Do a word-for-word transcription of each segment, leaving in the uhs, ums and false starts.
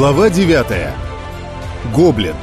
Глава девятая. Гоблин.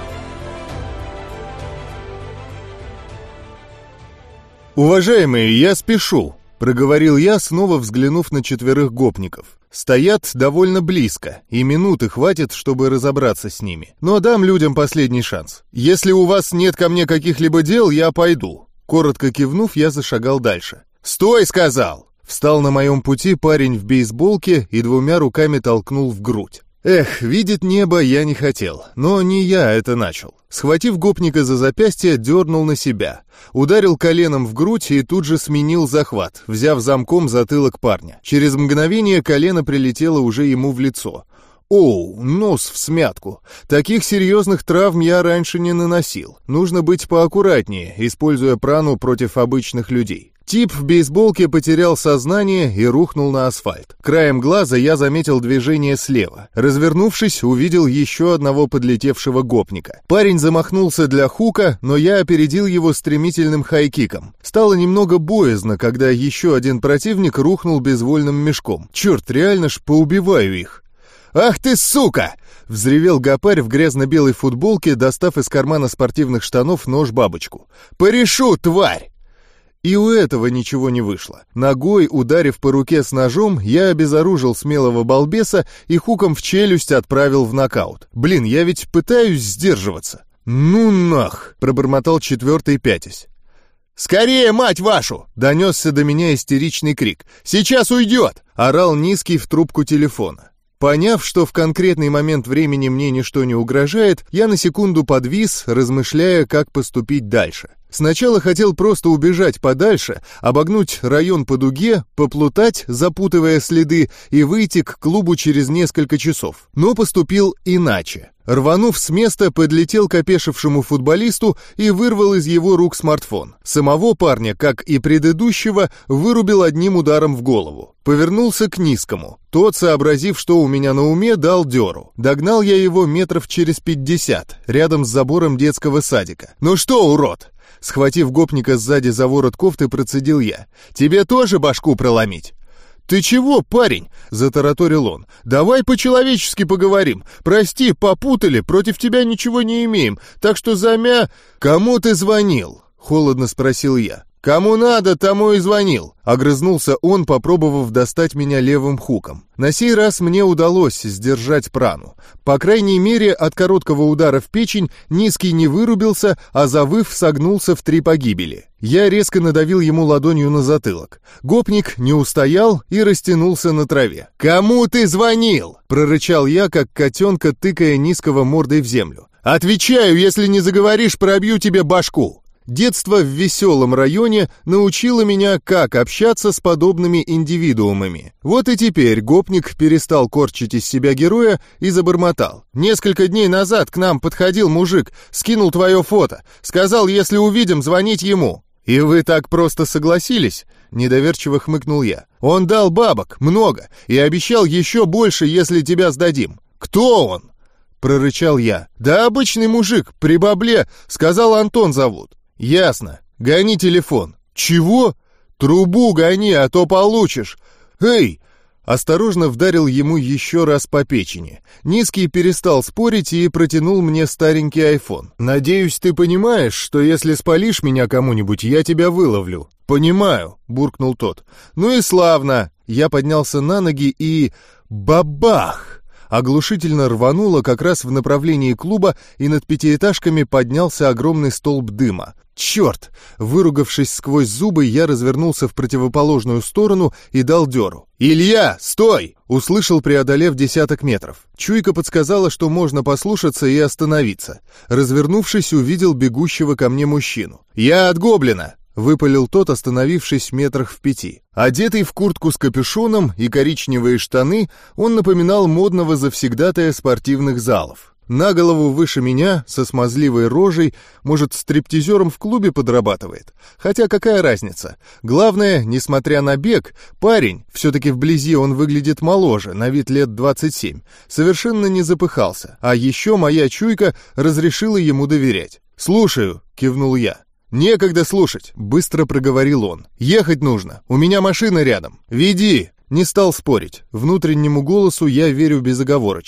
«Уважаемые, я спешу», — проговорил я, снова взглянув на четверых гопников. Стоят довольно близко, и минуты хватит, чтобы разобраться с ними. Но дам людям последний шанс. Если у вас нет ко мне каких-либо дел, я пойду. Коротко кивнув, я зашагал дальше. «Стой!» — сказал! Встал на моем пути парень в бейсболке и двумя руками толкнул в грудь. Эх, видеть небо я не хотел, но не я это начал. Схватив гопника за запястье, дернул на себя. Ударил коленом в грудь и тут же сменил захват, взяв замком затылок парня. Через мгновение колено прилетело уже ему в лицо. Оу, нос всмятку. Таких серьезных травм я раньше не наносил. Нужно быть поаккуратнее, используя прану против обычных людей. Тип в бейсболке потерял сознание и рухнул на асфальт. Краем глаза я заметил движение слева. Развернувшись, увидел еще одного подлетевшего гопника. Парень замахнулся для хука, но я опередил его стремительным хайкиком. Стало немного боязно, когда еще один противник рухнул безвольным мешком. Черт, реально ж поубиваю их. «Ах ты, сука!» — взревел гопарь в грязно-белой футболке, достав из кармана спортивных штанов нож-бабочку. «Порешу, тварь!» И у этого ничего не вышло. Ногой, ударив по руке с ножом, я обезоружил смелого балбеса и хуком в челюсть отправил в нокаут. Блин, я ведь пытаюсь сдерживаться. «Ну нах!» — пробормотал четвертый, пятясь. «Скорее, мать вашу!» — донесся до меня истеричный крик. «Сейчас уйдет!» — орал низкий в трубку телефона. Поняв, что в конкретный момент времени мне ничто не угрожает, я на секунду подвис, размышляя, как поступить дальше. Сначала хотел просто убежать подальше, обогнуть район по дуге, поплутать, запутывая следы, и выйти к клубу через несколько часов. Но поступил иначе. Рванув с места, подлетел к опешившему футболисту и вырвал из его рук смартфон. Самого парня, как и предыдущего, вырубил одним ударом в голову. Повернулся к низкому. Тот, сообразив, что у меня на уме, дал дёру. Догнал я его метров через пятьдесят, рядом с забором детского садика. «Ну что, урод?» Схватив гопника сзади за ворот кофты, процедил я. «Тебе тоже башку проломить?» «Ты чего, парень?» — затараторил он. «Давай по-человечески поговорим. Прости, попутали, против тебя ничего не имеем, так что замя...» «Кому ты звонил?» — холодно спросил я. «Кому надо, тому и звонил», — огрызнулся он, попробовав достать меня левым хуком. На сей раз мне удалось сдержать прану. По крайней мере, от короткого удара в печень низкий не вырубился, а завыв согнулся в три погибели. Я резко надавил ему ладонью на затылок. Гопник не устоял и растянулся на траве. «Кому ты звонил?» — прорычал я, как котенка, тыкая низкого мордой в землю. «Отвечаю, если не заговоришь, пробью тебе башку». Детство в веселом районе научило меня, как общаться с подобными индивидуумами. Вот и теперь гопник перестал корчить из себя героя и забормотал. «Несколько дней назад к нам подходил мужик, скинул твое фото, сказал, если увидим, звонить ему». «И вы так просто согласились?» — недоверчиво хмыкнул я. «Он дал бабок, много, и обещал еще больше, если тебя сдадим». «Кто он?» — прорычал я. «Да обычный мужик, при бабле, сказал, Антон зовут». «Ясно. Гони телефон». «Чего?» «Трубу гони, а то получишь». «Эй!» Осторожно вдарил ему еще раз по печени. Низкий перестал спорить и протянул мне старенький айфон. «Надеюсь, ты понимаешь, что если спалишь меня кому-нибудь, я тебя выловлю». «Понимаю», — буркнул тот. «Ну и славно». Я поднялся на ноги и... бабах! Оглушительно рвануло как раз в направлении клуба, и над пятиэтажками поднялся огромный столб дыма. «Черт!» Выругавшись сквозь зубы, я развернулся в противоположную сторону и дал дёру. «Илья, стой!» — услышал, преодолев десяток метров. Чуйка подсказала, что можно послушаться и остановиться. Развернувшись, увидел бегущего ко мне мужчину. «Я от гоблина!» — выпалил тот, остановившись метрах в пяти. Одетый в куртку с капюшоном и коричневые штаны, он напоминал модного завсегдатая спортивных залов. На голову выше меня, со смазливой рожей, может, стриптизером в клубе подрабатывает. Хотя какая разница? Главное, несмотря на бег, парень, все-таки вблизи он выглядит моложе, на вид лет двадцать семь, совершенно не запыхался. А еще моя чуйка разрешила ему доверять. «Слушаю», — кивнул я. «Некогда слушать», — быстро проговорил он. «Ехать нужно, у меня машина рядом. Веди». Не стал спорить, внутреннему голосу я верю безоговорочно.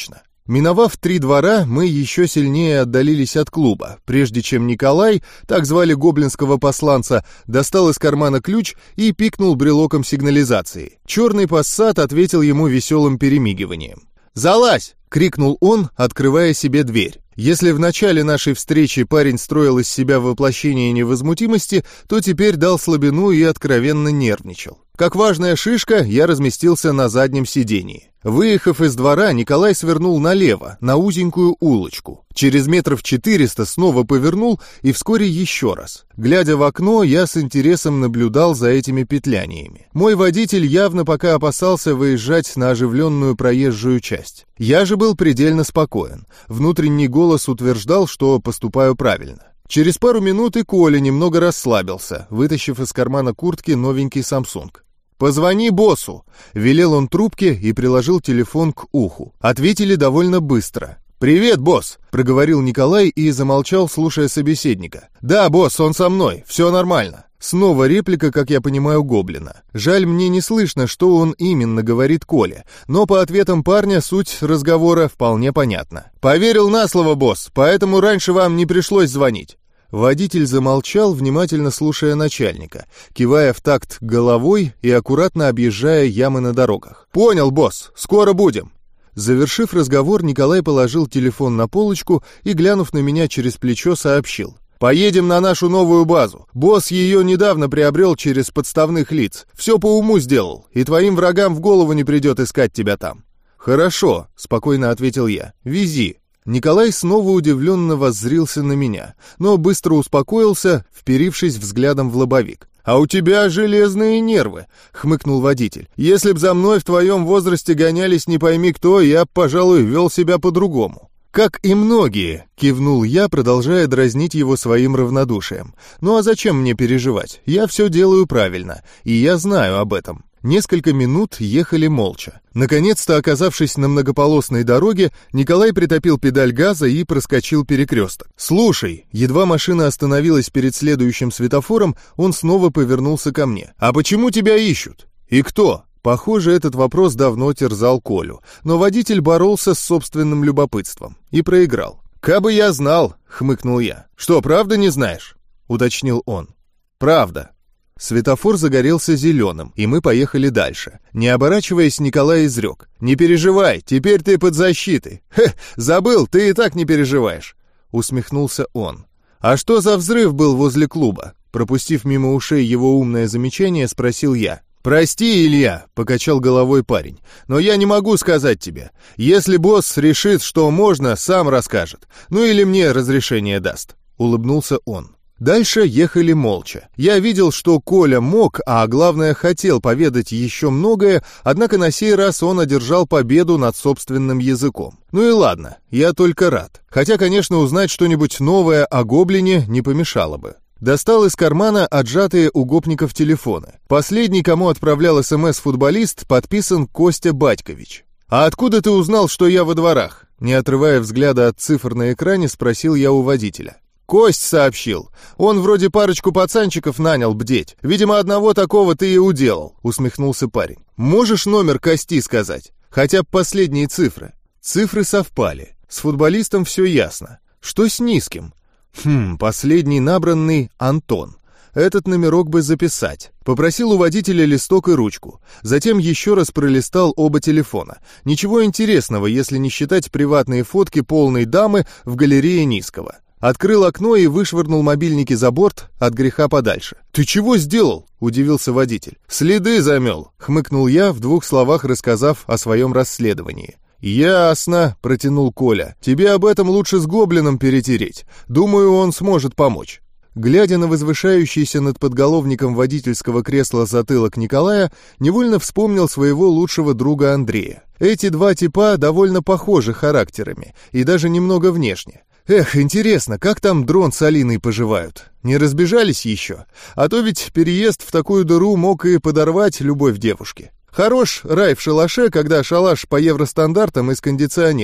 Миновав три двора, мы еще сильнее отдалились от клуба, прежде чем Николай, так звали гоблинского посланца, достал из кармана ключ и пикнул брелоком сигнализации. Черный пассат ответил ему веселым перемигиванием. «Залазь!» — крикнул он, открывая себе дверь. Если в начале нашей встречи парень строил из себя воплощение невозмутимости, то теперь дал слабину и откровенно нервничал. Как важная шишка, я разместился на заднем сидении. Выехав из двора, Николай свернул налево, на узенькую улочку. Через метров четыреста снова повернул и вскоре еще раз. Глядя в окно, я с интересом наблюдал за этими петляниями. Мой водитель явно пока опасался выезжать на оживленную проезжую часть. Я же был предельно спокоен. Внутренний голос утверждал, что поступаю правильно. Через пару минут и Коля немного расслабился, вытащив из кармана куртки новенький Samsung. «Позвони боссу», — велел он трубке и приложил телефон к уху. Ответили довольно быстро. «Привет, босс», — проговорил Николай и замолчал, слушая собеседника. «Да, босс, он со мной, все нормально». Снова реплика, как я понимаю, гоблина. Жаль, мне не слышно, что он именно говорит Коле, но по ответам парня суть разговора вполне понятна. «Поверил на слово, босс, поэтому раньше вам не пришлось звонить». Водитель замолчал, внимательно слушая начальника, кивая в такт головой и аккуратно объезжая ямы на дорогах. «Понял, босс, скоро будем». Завершив разговор, Николай положил телефон на полочку и, глянув на меня через плечо, сообщил. «Поедем на нашу новую базу. Босс ее недавно приобрел через подставных лиц. Все по уму сделал, и твоим врагам в голову не придет искать тебя там». «Хорошо», — спокойно ответил я. «Вези». Николай снова удивленно воззрился на меня, но быстро успокоился, вперившись взглядом в лобовик. «А у тебя железные нервы», — хмыкнул водитель. «Если б за мной в твоем возрасте гонялись не пойми кто, я б, пожалуй, вел себя по-другому». «Как и многие», — кивнул я, продолжая дразнить его своим равнодушием. «Ну а зачем мне переживать? Я все делаю правильно, и я знаю об этом». Несколько минут ехали молча. Наконец-то, оказавшись на многополосной дороге, Николай притопил педаль газа и проскочил перекресток. «Слушай», едва машина остановилась перед следующим светофором, он снова повернулся ко мне. «А почему тебя ищут? И кто?» Похоже, этот вопрос давно терзал Колю, но водитель боролся с собственным любопытством и проиграл. «Кабы я знал», — хмыкнул я. «Что, правда не знаешь?» — уточнил он. «Правда». Светофор загорелся зеленым, и мы поехали дальше. Не оборачиваясь, Николай изрек. «Не переживай, теперь ты под защитой». «Хе, забыл, ты и так не переживаешь», — усмехнулся он. «А что за взрыв был возле клуба?» Пропустив мимо ушей его умное замечание, спросил я. «Прости, Илья», — покачал головой парень, «но я не могу сказать тебе. Если босс решит, что можно, сам расскажет. Ну или мне разрешение даст», — улыбнулся он. Дальше ехали молча. Я видел, что Коля мог, а главное хотел поведать еще многое, однако на сей раз он одержал победу над собственным языком. Ну и ладно, я только рад. Хотя, конечно, узнать что-нибудь новое о гоблине не помешало бы. Достал из кармана отжатые у гопников телефоны. Последний, кому отправлял СМС футболист, подписан Костя Батькович. «А откуда ты узнал, что я во дворах?» Не отрывая взгляда от цифр на экране, спросил я у водителя. «Кость сообщил. Он вроде парочку пацанчиков нанял бдеть. Видимо, одного такого ты и уделал», — усмехнулся парень. «Можешь номер Кости сказать? Хотя бы последние цифры». Цифры совпали. С футболистом все ясно. Что с низким? Хм, последний набранный Антон. Этот номерок бы записать. Попросил у водителя листок и ручку. Затем еще раз пролистал оба телефона. Ничего интересного, если не считать приватные фотки полной дамы в галерее Низкого. Открыл окно и вышвырнул мобильники за борт от греха подальше. «Ты чего сделал?» — удивился водитель. «Следы замел», — хмыкнул я, в двух словах рассказав о своем расследовании. «Ясно», — протянул Коля. «Тебе об этом лучше с гоблином перетереть. Думаю, он сможет помочь». Глядя на возвышающийся над подголовником водительского кресла затылок Николая, невольно вспомнил своего лучшего друга Андрея. Эти два типа довольно похожи характерами, и даже немного внешне. Эх, интересно, как там Дрон с Алиной поживают? Не разбежались еще? А то ведь переезд в такую дыру мог и подорвать любовь девушки. Хорош рай в шалаше, когда шалаш по евростандартам и с кондиционером.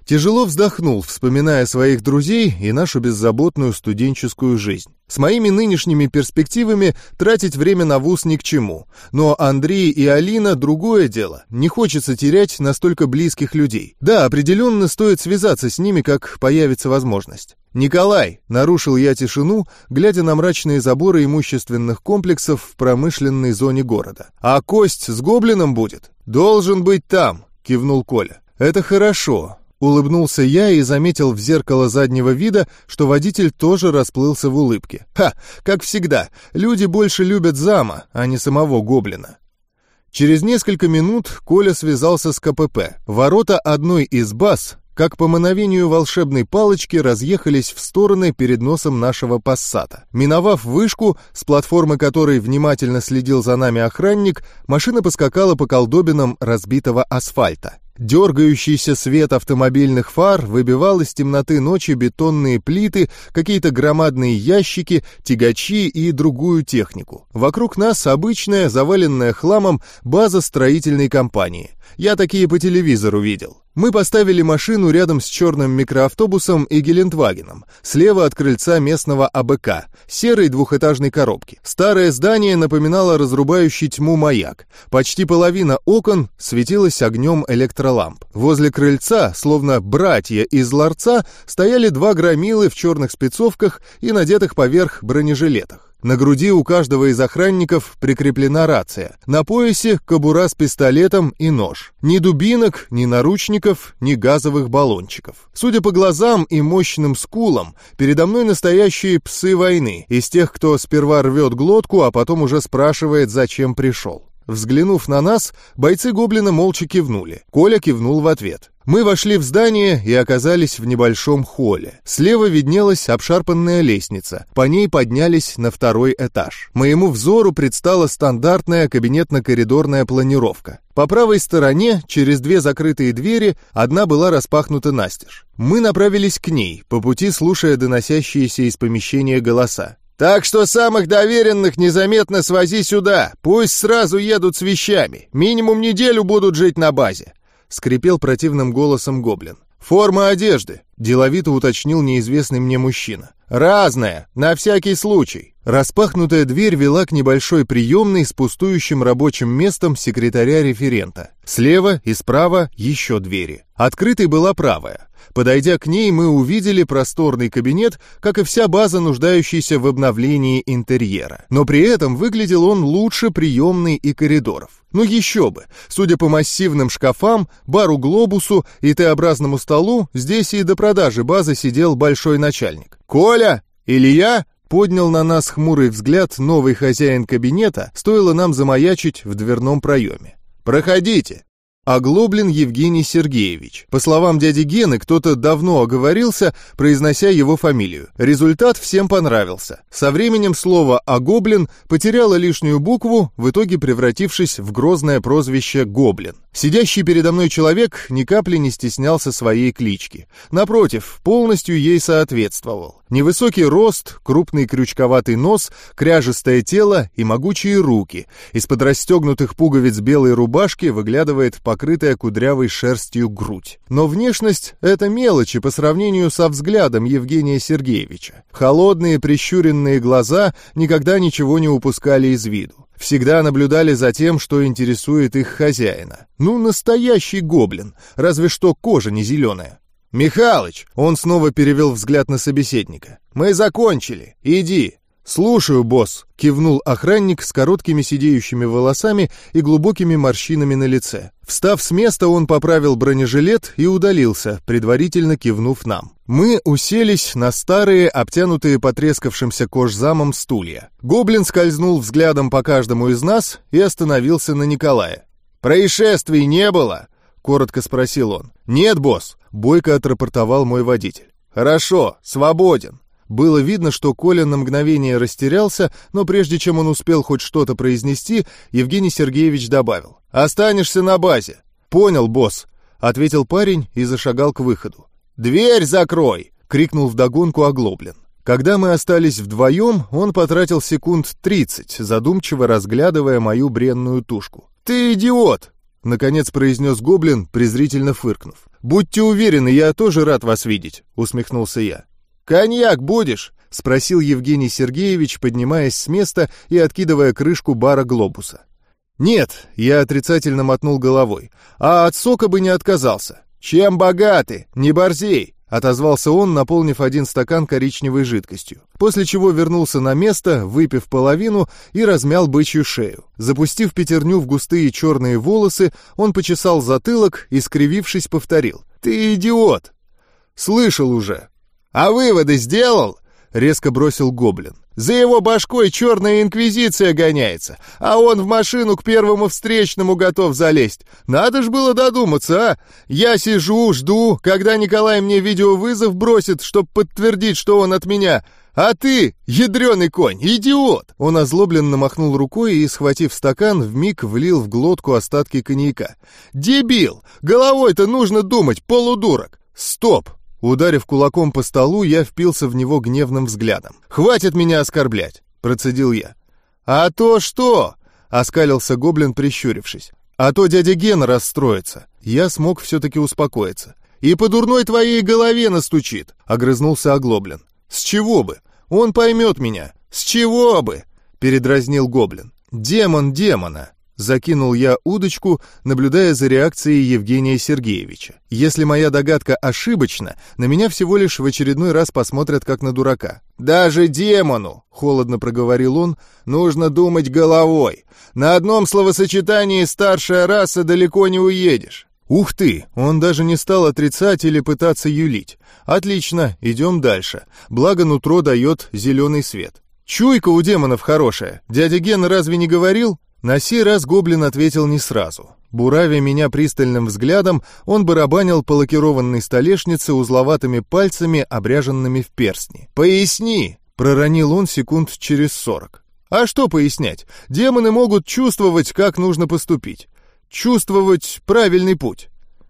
Тяжело вздохнул, вспоминая своих друзей и нашу беззаботную студенческую жизнь. С моими нынешними перспективами тратить время на вуз ни к чему. Но Андрей и Алина — другое дело. Не хочется терять настолько близких людей. Да, определенно стоит связаться с ними, как появится возможность. «Николай!» — нарушил я тишину, глядя на мрачные заборы имущественных комплексов в промышленной зоне города. «А Кость с гоблином будет?» «Должен быть там!» — кивнул Коля. «Это хорошо!» Улыбнулся я и заметил в зеркало заднего вида, что водитель тоже расплылся в улыбке. Ха! Как всегда, люди больше любят зама, а не самого гоблина. Через несколько минут Коля связался с ка пэ пэ. Ворота одной из баз, как по мановению волшебной палочки, разъехались в стороны перед носом нашего пассата. Миновав вышку, с платформы которой внимательно следил за нами охранник, машина поскакала по колдобинам разбитого асфальта. Дергающийся свет автомобильных фар выбивал из темноты ночи бетонные плиты, какие-то громадные ящики, тягачи и другую технику. Вокруг нас обычная, заваленная хламом, база строительной компании. Я такие по телевизору видел. Мы поставили машину рядом с черным микроавтобусом и Гелендвагеном, слева от крыльца местного а бэ ка, серой двухэтажной коробки. Старое здание напоминало разрубающий тьму маяк. Почти половина окон светилась огнем электроламп. Возле крыльца, словно братья из ларца, стояли два громилы в черных спецовках и надетых поверх бронежилетах. На груди у каждого из охранников прикреплена рация. На поясе кобура с пистолетом и нож. Ни дубинок, ни наручников, ни газовых баллончиков. Судя по глазам и мощным скулам, передо мной настоящие псы войны, из тех, кто сперва рвет глотку, а потом уже спрашивает, зачем пришел. Взглянув на нас, бойцы гоблина молча кивнули. Коля кивнул в ответ. Мы вошли в здание и оказались в небольшом холле. Слева виднелась обшарпанная лестница. По ней поднялись на второй этаж. Моему взору предстала стандартная кабинетно-коридорная планировка. По правой стороне, через две закрытые двери, одна была распахнута настежь. Мы направились к ней, по пути слушая доносящиеся из помещения голоса. «Так что самых доверенных незаметно свози сюда, пусть сразу едут с вещами, минимум неделю будут жить на базе», — скрипел противным голосом гоблин. «Форма одежды», — деловито уточнил неизвестный мне мужчина. «Разная, на всякий случай». Распахнутая дверь вела к небольшой приемной с пустующим рабочим местом секретаря-референта. Слева и справа еще двери. Открытой была правая. Подойдя к ней, мы увидели просторный кабинет, как и вся база, нуждающаяся в обновлении интерьера. Но при этом выглядел он лучше приемной и коридоров. Ну еще бы! Судя по массивным шкафам, бару-глобусу и Т-образному столу, здесь и до продажи базы сидел большой начальник. «Коля! Илья!» Поднял на нас хмурый взгляд новый хозяин кабинета, стоило нам замаячить в дверном проеме. «Проходите!» Оглоблин Евгений Сергеевич. По словам дяди Гены, кто-то давно оговорился, произнося его фамилию. Результат всем понравился. Со временем слово «оглоблин» потеряло лишнюю букву, в итоге превратившись в грозное прозвище «Гоблин». Сидящий передо мной человек ни капли не стеснялся своей клички. Напротив, полностью ей соответствовал. Невысокий рост, крупный крючковатый нос, кряжестое тело и могучие руки. Из-под расстегнутых пуговиц белой рубашки выглядывает покрытая кудрявой шерстью грудь. Но внешность — это мелочи по сравнению со взглядом Евгения Сергеевича. Холодные прищуренные глаза никогда ничего не упускали из виду. Всегда наблюдали за тем, что интересует их хозяина. Ну, настоящий гоблин, разве что кожа не зеленая. «Михалыч!» — он снова перевел взгляд на собеседника. «Мы закончили. Иди!» «Слушаю, босс!» — кивнул охранник с короткими сидеющими волосами и глубокими морщинами на лице. Встав с места, он поправил бронежилет и удалился, предварительно кивнув нам. Мы уселись на старые, обтянутые потрескавшимся кожзамом стулья. Гоблин скользнул взглядом по каждому из нас и остановился на Николае. «Происшествий не было?» — коротко спросил он. «Нет, босс», — бойко отрапортовал мой водитель. «Хорошо, свободен». Было видно, что Коля на мгновение растерялся, но прежде чем он успел хоть что-то произнести, Евгений Сергеевич добавил: «Останешься на базе». «Понял, босс», — ответил парень и зашагал к выходу. «Дверь закрой!» — крикнул вдогонку Оглоблин. Когда мы остались вдвоем, он потратил секунд тридцать, задумчиво разглядывая мою бренную тушку. «Ты идиот!» — наконец произнес гоблин, презрительно фыркнув. «Будьте уверены, я тоже рад вас видеть», — усмехнулся я. «Коньяк будешь?» — спросил Евгений Сергеевич, поднимаясь с места и откидывая крышку бара «Глобуса». «Нет», — я отрицательно мотнул головой, — «а от сока бы не отказался». «Чем богаты? Не борзей!» — отозвался он, наполнив один стакан коричневой жидкостью, после чего вернулся на место, выпив половину, и размял бычью шею. Запустив пятерню в густые черные волосы, он почесал затылок и, скривившись, повторил: «Ты идиот!» «Слышал уже!» «А выводы сделал?» — резко бросил гоблин. «За его башкой черная инквизиция гоняется, а он в машину к первому встречному готов залезть. Надо ж было додуматься, а! Я сижу, жду, когда Николай мне видеовызов бросит, чтоб подтвердить, что он от меня. А ты, ядреный конь, идиот!» Он озлобленно махнул рукой и, схватив стакан, вмиг влил в глотку остатки коньяка. «Дебил! Головой-то нужно думать, полудурок!» «Стоп!» Ударив кулаком по столу, я впился в него гневным взглядом. «Хватит меня оскорблять!» — процедил я. «А то что?» — оскалился гоблин, прищурившись. «А то дядя Гена расстроится». Я смог все-таки успокоиться. «И по дурной твоей голове настучит!» — огрызнулся Оглоблин. «С чего бы? Он поймет меня!» «С чего бы?» — передразнил гоблин. «Демон демона!» Закинул я удочку, наблюдая за реакцией Евгения Сергеевича. Если моя догадка ошибочна, на меня всего лишь в очередной раз посмотрят как на дурака. «Даже демону, — холодно проговорил он, — нужно думать головой. На одном словосочетании старшая раса далеко не уедешь». Ух ты, он даже не стал отрицать или пытаться юлить. Отлично, идем дальше. Благо нутро дает зеленый свет. Чуйка у демонов хорошая. Дядя Ген разве не говорил? На сей раз гоблин ответил не сразу. Буравя меня пристальным взглядом, он барабанил по лакированной столешнице узловатыми пальцами, обряженными в перстни. «Поясни!» — проронил он секунд через сорок. «А что пояснять? Демоны могут чувствовать, как нужно поступить. Чувствовать правильный путь».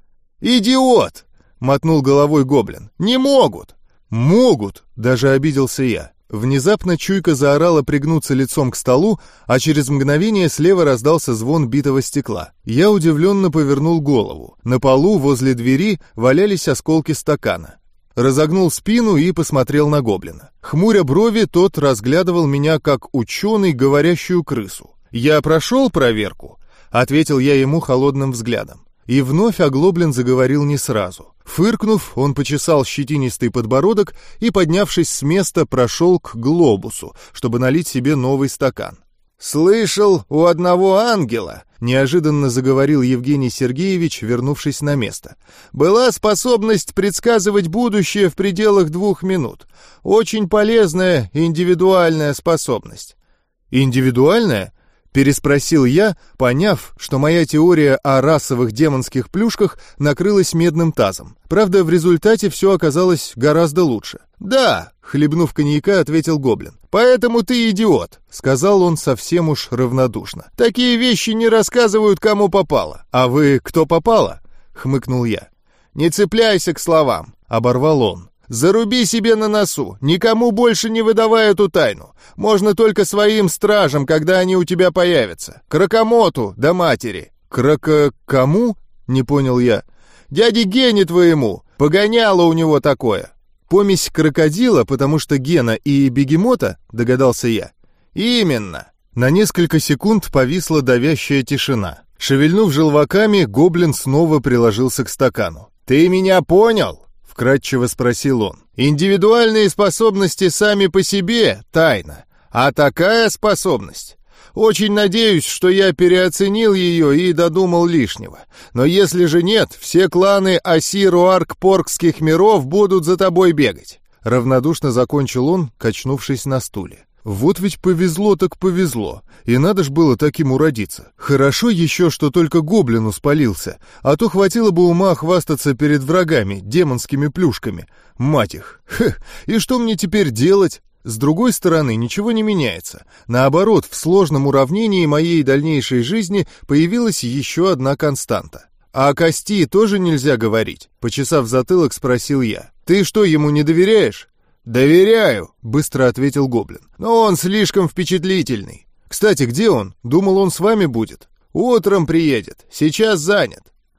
«Идиот!» — мотнул головой гоблин. «Не могут!» «Могут!» — даже обиделся я. Внезапно чуйка заорала пригнуться лицом к столу, а через мгновение слева раздался звон битого стекла. Я удивленно повернул голову. На полу возле двери валялись осколки стакана. Разогнул спину и посмотрел на гоблина. Хмуря брови, тот разглядывал меня как ученый говорящую крысу. «Я прошел проверку», — ответил я ему холодным взглядом. И вновь Оглоблин заговорил не сразу. Фыркнув, он почесал щетинистый подбородок и, поднявшись с места, прошел к глобусу, чтобы налить себе новый стакан. «Слышал, у одного ангела», — неожиданно заговорил Евгений Сергеевич, вернувшись на место, «была способность предсказывать будущее в пределах двух минут. Очень полезная индивидуальная способность». «Индивидуальная?» — переспросил я, поняв, что моя теория о расовых демонских плюшках накрылась медным тазом. Правда, в результате все оказалось гораздо лучше. «Да», — хлебнув коньяка, ответил гоблин. «Поэтому ты идиот», — сказал он совсем уж равнодушно. «Такие вещи не рассказывают, кому попало». «А вы кто попало?» — хмыкнул я. «Не цепляйся к словам», — оборвал он. «Заруби себе на носу, никому больше не выдавай эту тайну. Можно только своим стражам, когда они у тебя появятся. Кракомоту да матери». «Крака... кому?» — не понял я. «Дяде Гене твоему, погоняло у него такое». «Помесь крокодила, потому что Гена и бегемота?» — догадался я. «Именно». На несколько секунд повисла давящая тишина. Шевельнув желваками, гоблин снова приложился к стакану. «Ты меня понял?» — вкратчиво спросил он. «Индивидуальные способности сами по себе — тайна. А такая способность... Очень надеюсь, что я переоценил ее и додумал лишнего. Но если же нет, все кланы Асир-Уарк-Поркских миров будут за тобой бегать». Равнодушно закончил он, качнувшись на стуле. «Вот ведь повезло так повезло, и надо ж было таким уродиться. Хорошо еще, что только гоблину спалился, а то хватило бы ума хвастаться перед врагами, демонскими плюшками. Мать их! Хе, и что мне теперь делать?» С другой стороны, ничего не меняется. Наоборот, в сложном уравнении моей дальнейшей жизни появилась еще одна константа. «А о Кости тоже нельзя говорить?» — почесав затылок, спросил я. «Ты что, ему не доверяешь?» «Доверяю», — быстро ответил гоблин. «Но он слишком впечатлительный. Кстати, где он? Думал, он с вами будет. Утром приедет. Сейчас занят».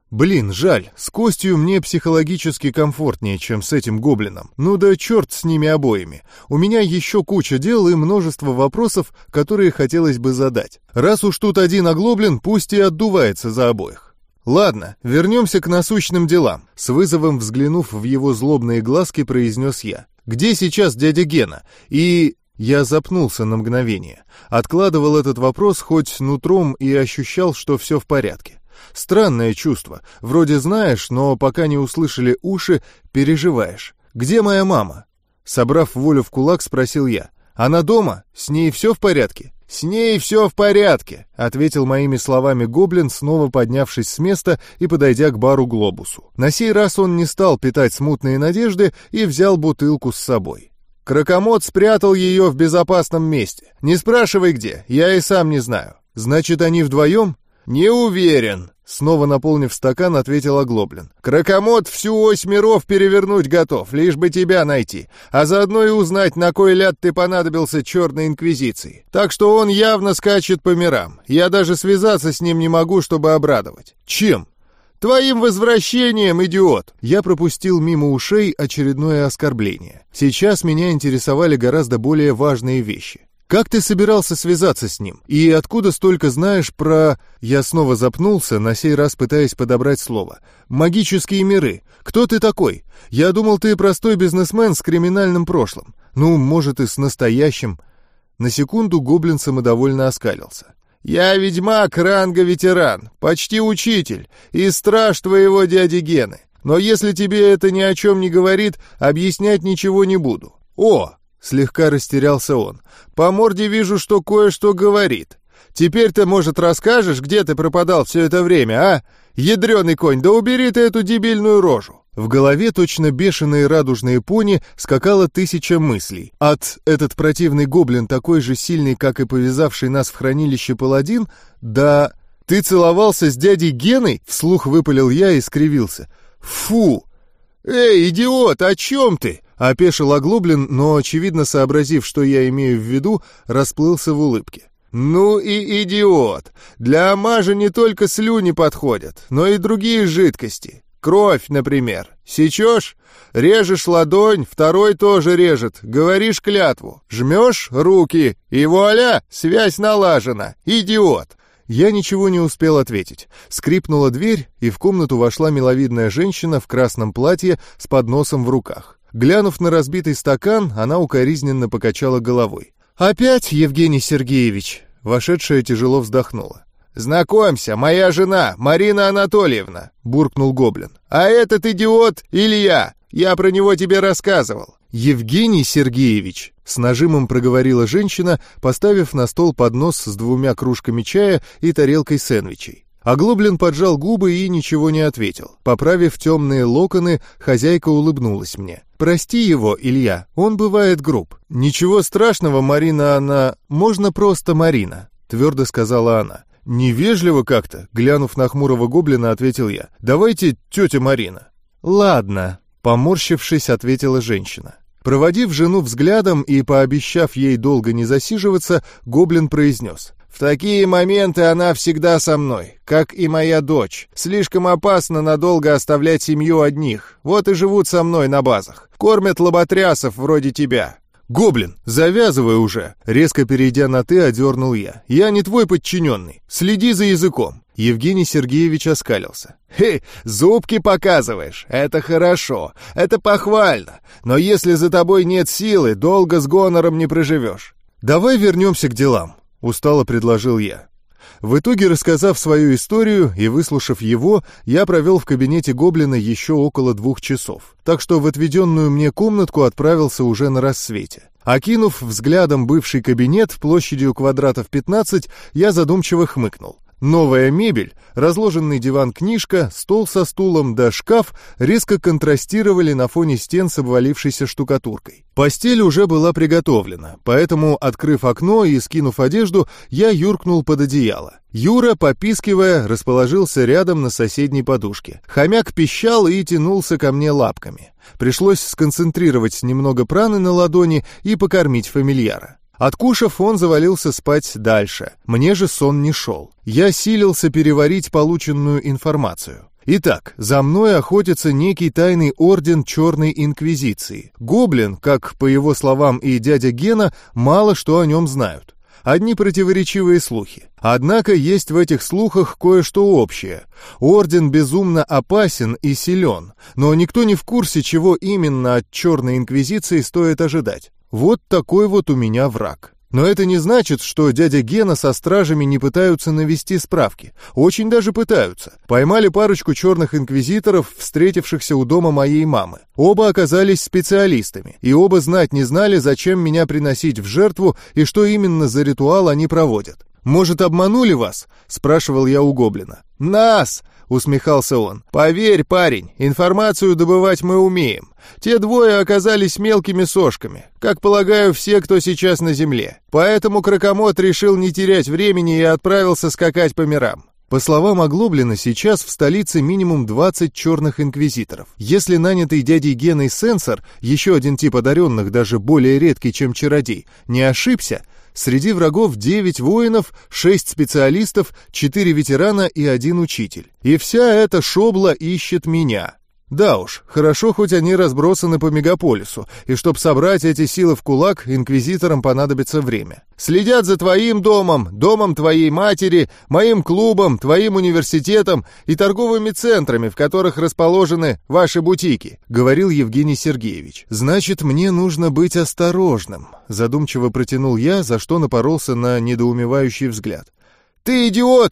Блин, жаль, с Костью мне психологически комфортнее, чем с этим гоблином. Ну да черт с ними обоими. У меня еще куча дел и множество вопросов, которые хотелось бы задать. Раз уж тут один оглоблен, пусть и отдувается за обоих. Ладно, вернемся к насущным делам. С вызовом взглянув в его злобные глазки, произнес я. Где сейчас дядя Гена? И... Я запнулся на мгновение. Откладывал этот вопрос хоть нутром и ощущал, что все в порядке. Странное чувство. Вроде знаешь, но пока не услышали уши, переживаешь. «Где моя мама?» Собрав волю в кулак, спросил я. «Она дома? С ней все в порядке?» «С ней все в порядке», — ответил моими словами гоблин, снова поднявшись с места и подойдя к бару-глобусу. На сей раз он не стал питать смутные надежды и взял бутылку с собой. Кракомот спрятал ее в безопасном месте. Не спрашивай где, я и сам не знаю. Значит, они вдвоем? Не уверен. Снова наполнив стакан, ответил Оглоблин. Кракомот всю ось миров перевернуть готов, лишь бы тебя найти, а заодно и узнать, на кой ляд ты понадобился Черной Инквизиции. Так что он явно скачет по мирам. Я даже связаться с ним не могу, чтобы обрадовать. Чем? «Твоим возвращением, идиот!» Я пропустил мимо ушей очередное оскорбление. Сейчас меня интересовали гораздо более важные вещи. «Как ты собирался связаться с ним? И откуда столько знаешь про...» Я снова запнулся, на сей раз пытаясь подобрать слово. «Магические миры. Кто ты такой? Я думал, ты простой бизнесмен с криминальным прошлым. Ну, может, и с настоящим». На секунду гоблин самодовольно оскалился. «Я ведьмак ранга ветеран, почти учитель, и страж твоего дяди Гены. Но если тебе это ни о чем не говорит, объяснять ничего не буду». «О!» — слегка растерялся он. «По морде вижу, что кое-что говорит. Теперь ты, может, расскажешь, где ты пропадал все это время, а? Ядреный конь, да убери ты эту дебильную рожу». В голове точно бешеные радужные пони скакало тысяча мыслей. От «этот противный гоблин такой же сильный, как и повязавший нас в хранилище паладин» до «ты целовался с дядей Геной?» — вслух выпалил я и скривился. «Фу!» «Эй, идиот, о чем ты?» — опешил Оглоблин, но, очевидно сообразив, что я имею в виду, расплылся в улыбке. «Ну и идиот! Для омажа не только слюни подходят, но и другие жидкости. Кровь, например. Сечешь? Режешь ладонь, второй тоже режет. Говоришь клятву. Жмешь руки, и вуаля, связь налажена. Идиот!» Я ничего не успел ответить. Скрипнула дверь, и в комнату вошла миловидная женщина в красном платье с подносом в руках. Глянув на разбитый стакан, она укоризненно покачала головой. «Опять, Евгений Сергеевич?» Вошедшая тяжело вздохнула. «Знакомься, моя жена, Марина Анатольевна», — буркнул гоблин. «А этот идиот Илья, я про него тебе рассказывал». «Евгений Сергеевич», — с нажимом проговорила женщина, поставив на стол поднос с двумя кружками чая и тарелкой сэндвичей. Оглоблин поджал губы и ничего не ответил. Поправив темные локоны, хозяйка улыбнулась мне. «Прости его, Илья, он бывает груб». «Ничего страшного, Марина, она... Можно просто Марина», — твердо сказала она. «Невежливо как-то», — глянув на хмурого гоблина, ответил я. «Давайте тетя Марина». «Ладно», — поморщившись, ответила женщина. Проводив жену взглядом и пообещав ей долго не засиживаться, гоблин произнес. «В такие моменты она всегда со мной, как и моя дочь. Слишком опасно надолго оставлять семью одних. Вот и живут со мной на базах. Кормят лоботрясов вроде тебя». «Гоблин, завязывай уже!» Резко перейдя на «ты», одернул я. «Я не твой подчиненный. Следи за языком». Евгений Сергеевич оскалился. «Хе, зубки показываешь. Это хорошо. Это похвально. Но если за тобой нет силы, долго с гонором не проживешь». «Давай вернемся к делам», — устало предложил я. В итоге, рассказав свою историю и выслушав его, я провел в кабинете гоблина еще около двух часов, так что в отведенную мне комнатку отправился уже на рассвете. Окинув взглядом бывший кабинет площадью квадратов пятнадцать, я задумчиво хмыкнул. Новая мебель, разложенный диван-книжка, стол со стулом да шкаф резко контрастировали на фоне стен с обвалившейся штукатуркой. Постель уже была приготовлена, поэтому, открыв окно и скинув одежду, я юркнул под одеяло. Юра, попискивая, расположился рядом на соседней подушке. Хомяк пищал и тянулся ко мне лапками. Пришлось сконцентрировать немного праны на ладони и покормить фамильяра. Откушав, он завалился спать дальше. Мне же сон не шел. Я силился переварить полученную информацию. Итак, за мной охотится некий тайный орден Черной Инквизиции. Гоблин, как по его словам и дядя Гена, мало что о нем знают. Одни противоречивые слухи. Однако есть в этих слухах кое-что общее. Орден безумно опасен и силен, но никто не в курсе, чего именно от Черной Инквизиции стоит ожидать. Вот такой вот у меня враг. Но это не значит, что дядя Гена со стражами не пытаются навести справки. Очень даже пытаются. Поймали парочку черных инквизиторов, встретившихся у дома моей мамы. Оба оказались специалистами, и оба знать не знали, зачем меня приносить в жертву и что именно за ритуал они проводят. «Может, обманули вас?» — спрашивал я у гоблина. «Нас!» — усмехался он. «Поверь, парень, информацию добывать мы умеем. Те двое оказались мелкими сошками, как полагаю, все, кто сейчас на земле. Поэтому Кракомот решил не терять времени и отправился скакать по мирам». По словам Оглоблина, сейчас в столице минимум двадцать черных инквизиторов. Если нанятый дядей Геной сенсор, еще один тип одаренных, даже более редкий, чем чародей, не ошибся, среди врагов девять воинов, шесть специалистов, четыре ветерана и один учитель. И вся эта шобла ищет меня. Да уж, хорошо, хоть они разбросаны по мегаполису, и чтоб собрать эти силы в кулак, инквизиторам понадобится время. Следят за твоим домом, домом твоей матери, моим клубом, твоим университетом и торговыми центрами, в которых расположены ваши бутики, говорил Евгений Сергеевич. Значит, мне нужно быть осторожным, задумчиво протянул я, за что напоролся на недоумевающий взгляд. Ты идиот!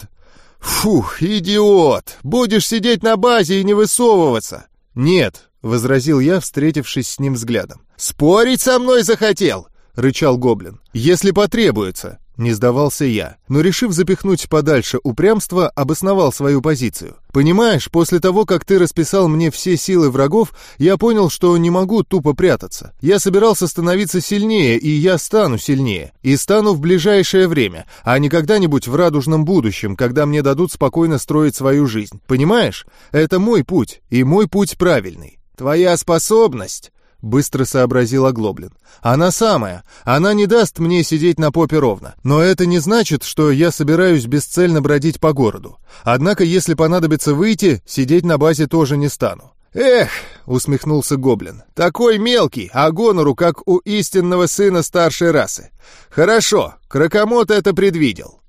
«Фух, идиот! Будешь сидеть на базе и не высовываться!» «Нет», — возразил я, встретившись с ним взглядом. «Спорить со мной захотел!» — рычал гоблин. «Если потребуется», — не сдавался я, но, решив запихнуть подальше упрямство, обосновал свою позицию. «Понимаешь, после того, как ты расписал мне все силы врагов, я понял, что не могу тупо прятаться. Я собирался становиться сильнее, и я стану сильнее. И стану в ближайшее время, а не когда-нибудь в радужном будущем, когда мне дадут спокойно строить свою жизнь. Понимаешь? Это мой путь, и мой путь правильный. Твоя способность...» — быстро сообразил Оглоблин. «Она самая. Она не даст мне сидеть на попе ровно. Но это не значит, что я собираюсь бесцельно бродить по городу. Однако, если понадобится выйти, сидеть на базе тоже не стану». «Эх!» — усмехнулся гоблин. «Такой мелкий, а гонору, как у истинного сына старшей расы. Хорошо, Кракомот это предвидел.